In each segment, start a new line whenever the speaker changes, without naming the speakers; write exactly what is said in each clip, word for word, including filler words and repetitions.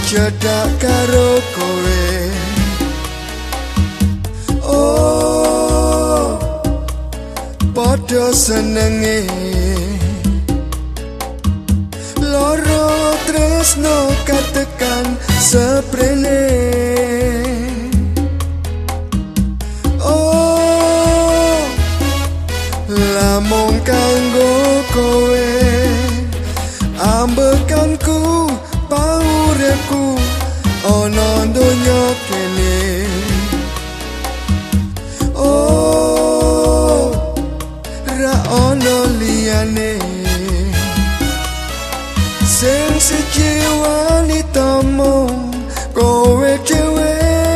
cedak karo kowe. Oh, padha senenge loro tresno katekan seprene. Oh, lamun kanggo kowe ambekanku pauripku ana donya kene. Oh, ra ono liyane sing siji wanita mung kowe dhewe.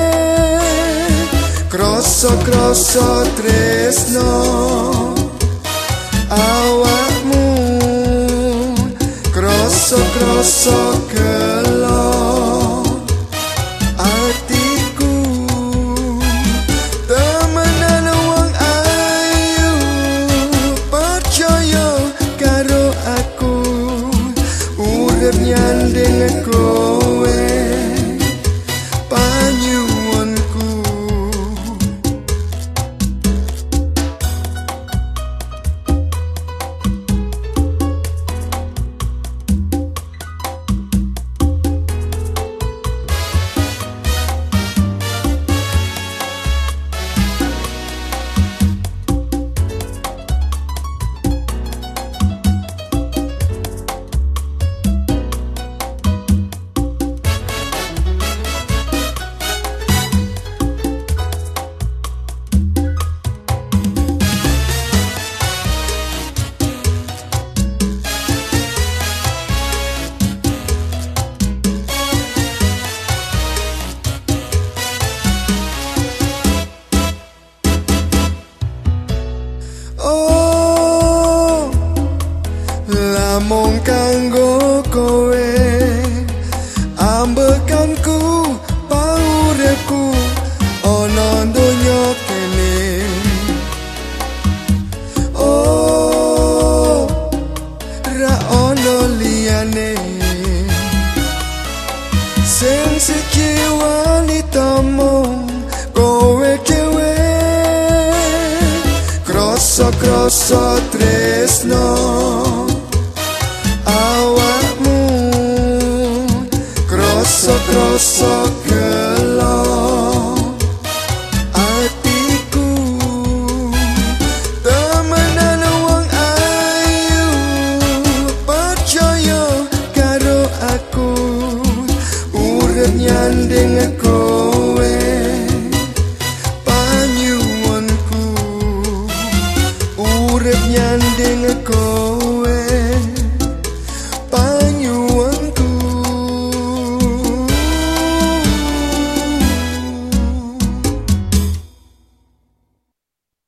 Kroso-kroso tresno awakmu, kroso-kroso gelo atiku. Temenan wong ayu percaya karo aku, urip nyanding kowe panyuwunku. Oh, lamun kanggo kowe ambekanku pauripku ana donya kene. Oh, ra ono liyane sing siji wanita mung kowe dhewe. Kroso-kroso tresno awakmu, kroso-kroso gelo atiku. Temenan wong ayu percaya karo aku, urip nyanding